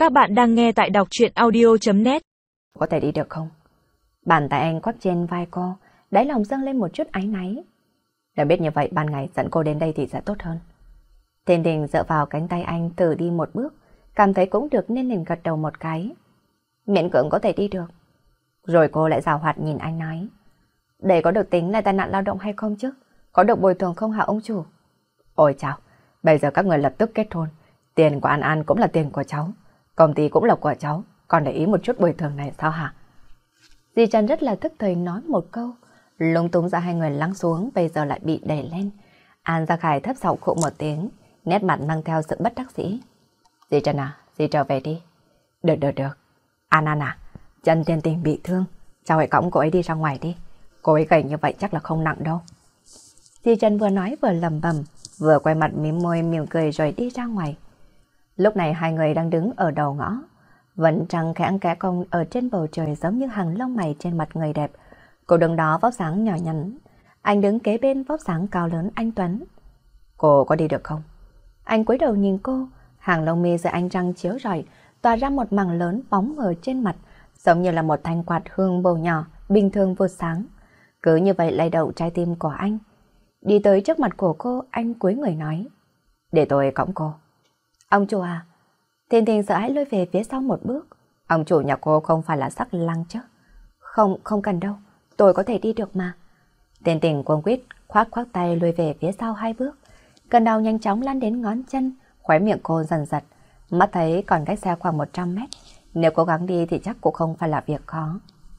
Các bạn đang nghe tại đọc truyện audio.net. Có thể đi được không? Bàn tay anh quắp trên vai cô, đáy lòng dâng lên một chút áy náy. Đã biết như vậy ban ngày dẫn cô đến đây thì sẽ tốt hơn. Thiên Đình dựa vào cánh tay anh từ đi một bước, cảm thấy cũng được nên liền gật đầu một cái. Miễn cưỡng có thể đi được. Rồi cô lại giảo hoạt nhìn anh nói. Đây có được tính là tai nạn lao động hay không chứ? Có được bồi thường không hả ông chủ? Ôi chào, bây giờ các người lập tức kết hôn. Tiền của An An cũng là tiền của cháu. Công ty cũng là của cháu. Còn để ý một chút bồi thường này sao hả? Dì Trần rất là tức thời nói một câu. Lung tung ra hai người lắng xuống, bây giờ lại bị đẩy lên. An Gia Khải thấp giọng khụ một tiếng, nét mặt mang theo sự bất đắc dĩ. Dì Trần à, dì trở về đi. Được. An An à, Trần Tiên Tình bị thương. Cháu hãy cõng cô ấy đi ra ngoài đi. Cô ấy gầy như vậy chắc là không nặng đâu. Dì Trần vừa nói vừa lẩm bẩm, vừa quay mặt mím môi mỉm cười rồi đi ra ngoài. Lúc này hai người đang đứng ở đầu ngõ. Vẫn trăng khẽ kẽ cong ở trên bầu trời giống như hàng lông mày trên mặt người đẹp. Cô đứng đó vóc dáng nhỏ nhắn. Anh đứng kế bên vóc dáng cao lớn anh Tuấn. Cô có đi được không? Anh cúi đầu nhìn cô, hàng lông mi dưới ánh trăng chiếu rọi tỏa ra một mảng lớn bóng mờ trên mặt, giống như là một thanh quạt hương bầu nhỏ bình thường vụt sáng. Cứ như vậy lay động trái tim của anh. Đi tới trước mặt của cô, anh cúi người nói. Để tôi cõng cô. Ông chủ à? Thiên Tình sợ hãi lùi về phía sau một bước. Ông chủ nhà cô không phải là Sắc Lăng chứ? Không cần đâu, tôi có thể đi được mà. Thiên Tình cuống quýt khoác tay lùi về phía sau hai bước. Cơn đau nhanh chóng lan đến ngón chân, khóe miệng cô dần giật. Mắt thấy còn cách xa khoảng 100 mét. Nếu cố gắng đi thì chắc cũng không phải là việc khó.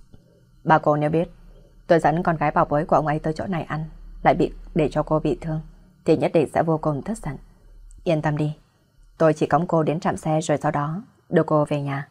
Bà cô nếu biết tôi dẫn con gái bảo bối của ông ấy tới chỗ này ăn, lại bị để cho cô bị thương, thì nhất định sẽ vô cùng thất giận. Yên tâm đi, tôi chỉ cõng cô đến trạm xe rồi sau đó đưa cô về nhà.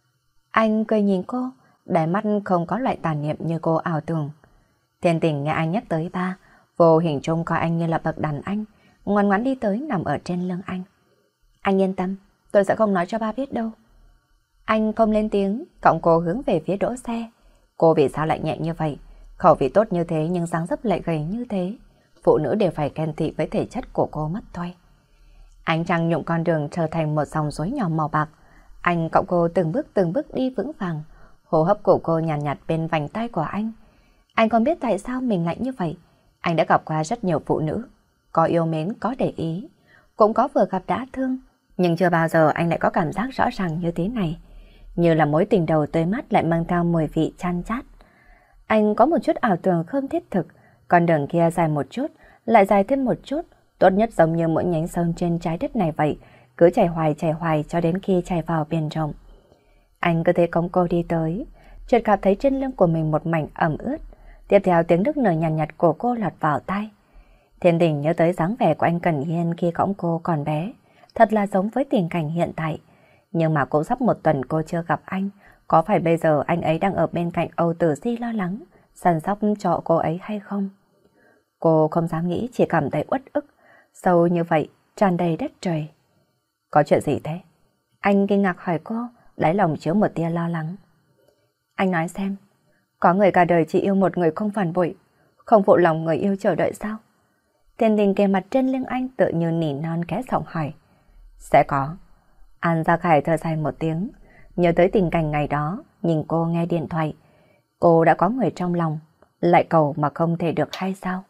Anh cười nhìn cô, đáy mắt không có loại tàn niệm như cô ảo tưởng. Thiên Tình nghe anh nhắc tới ba, vô hình chung coi anh như là bậc đàn anh, ngoan ngoãn đi tới nằm ở trên lưng anh. Anh yên tâm, tôi sẽ không nói cho ba biết đâu. Anh không lên tiếng, cõng cô hướng về phía đỗ xe. Cô vì sao lại nhẹ như vậy? Khẩu vị tốt như thế nhưng dáng dấp lại gầy như thế. Phụ nữ đều phải ghen tị với thể chất của cô mất thôi. Ánh trăng nhuộm con đường trở thành một dòng suối nhỏ màu bạc. Anh cõng cô từng bước đi vững vàng. Hô hấp của cô nhàn nhạt bên vành tay của anh. Anh không biết tại sao mình lại như vậy. Anh đã gặp qua rất nhiều phụ nữ, có yêu mến, có để ý, cũng có vừa gặp đã thương, nhưng chưa bao giờ anh lại có cảm giác rõ ràng như thế này. Như là mối tình đầu tươi mát lại mang theo mùi vị chan chát. Anh có một chút ảo tưởng không thiết thực, con đường kia dài một chút, lại dài thêm một chút, tốt nhất giống như mỗi nhánh sông trên trái đất này vậy, cứ chảy hoài cho đến khi chảy vào biển rộng. Anh cứ thế cõng cô đi tới, chợt cảm thấy trên lưng của mình một mảnh ẩm ướt. Tiếp theo tiếng nước nở nhàn nhạt của cô lọt vào tai. Thiên Tình nhớ tới dáng vẻ của anh Cẩn Hiên khi cõng cô còn bé, thật là giống với tình cảnh hiện tại. Nhưng mà cũng sắp một tuần cô chưa gặp anh, có phải bây giờ anh ấy đang ở bên cạnh Âu Tử Di lo lắng, săn sóc cho cô ấy hay không? Cô không dám nghĩ, chỉ cảm thấy uất ức, sâu như vậy, tràn đầy đất trời. Có chuyện gì thế? Anh kinh ngạc hỏi cô, đáy lòng chứa một tia lo lắng. Anh nói xem, có người cả đời chỉ yêu một người không phản bội, không phụ lòng người yêu chờ đợi sao? Thiên Tình kề mặt trên lưng anh tự như nỉ non ké giọng hỏi. Sẽ có. An Gia Khải thở dài một tiếng, nhớ tới tình cảnh ngày đó, nhìn cô nghe điện thoại. Cô đã có người trong lòng, lại cầu mà không thể được hay sao?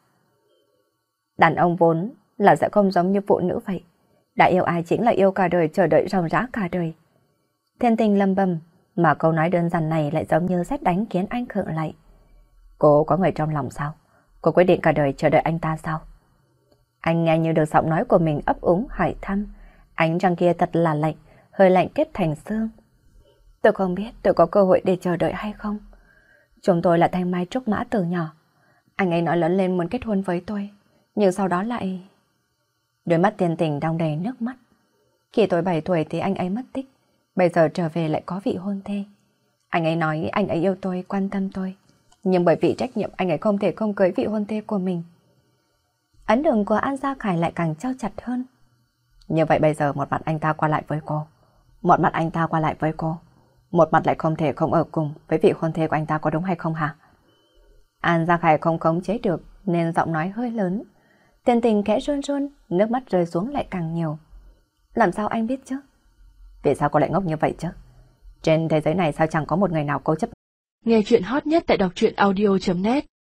Đàn ông vốn là sẽ không giống như phụ nữ vậy. Đã yêu ai chính là yêu cả đời, chờ đợi ròng rã cả đời. Thiên Tình lầm bầm, mà câu nói đơn giản này lại giống như sét đánh khiến anh khựng lại. Cô có người trong lòng sao? Cô quyết định cả đời chờ đợi anh ta sao? Anh nghe như được giọng nói của mình ấp úng hỏi thăm. Ánh trăng kia thật là lạnh, hơi lạnh kết thành xương. Tôi không biết tôi có cơ hội để chờ đợi hay không. Chúng tôi là thanh mai trúc mã từ nhỏ. Anh ấy nói lớn lên muốn kết hôn với tôi, nhưng sau đó lại... Đôi mắt Thiên Tình đong đầy nước mắt. Khi tôi 7 tuổi thì anh ấy mất tích, bây giờ trở về lại có vị hôn thê. Anh ấy nói anh ấy yêu tôi, quan tâm tôi, nhưng bởi vì trách nhiệm anh ấy không thể không cưới vị hôn thê của mình. Ấn đường của An Gia Khải lại càng trao chặt hơn. Như vậy bây giờ một mặt anh ta qua lại với cô, một mặt anh ta qua lại với cô, một mặt lại không thể không ở cùng với vị hôn thê của anh ta, có đúng hay không hả? An Gia Khải không khống chế được nên giọng nói hơi lớn. Thiên Tình khẽ run run, nước mắt rơi xuống lại càng nhiều. Làm sao anh biết chứ? Vì sao cô lại ngốc như vậy chứ? Trên thế giới này sao chẳng có một người nào cố chấp. Nghe chuyện hot nhất tại đọc truyện audio.net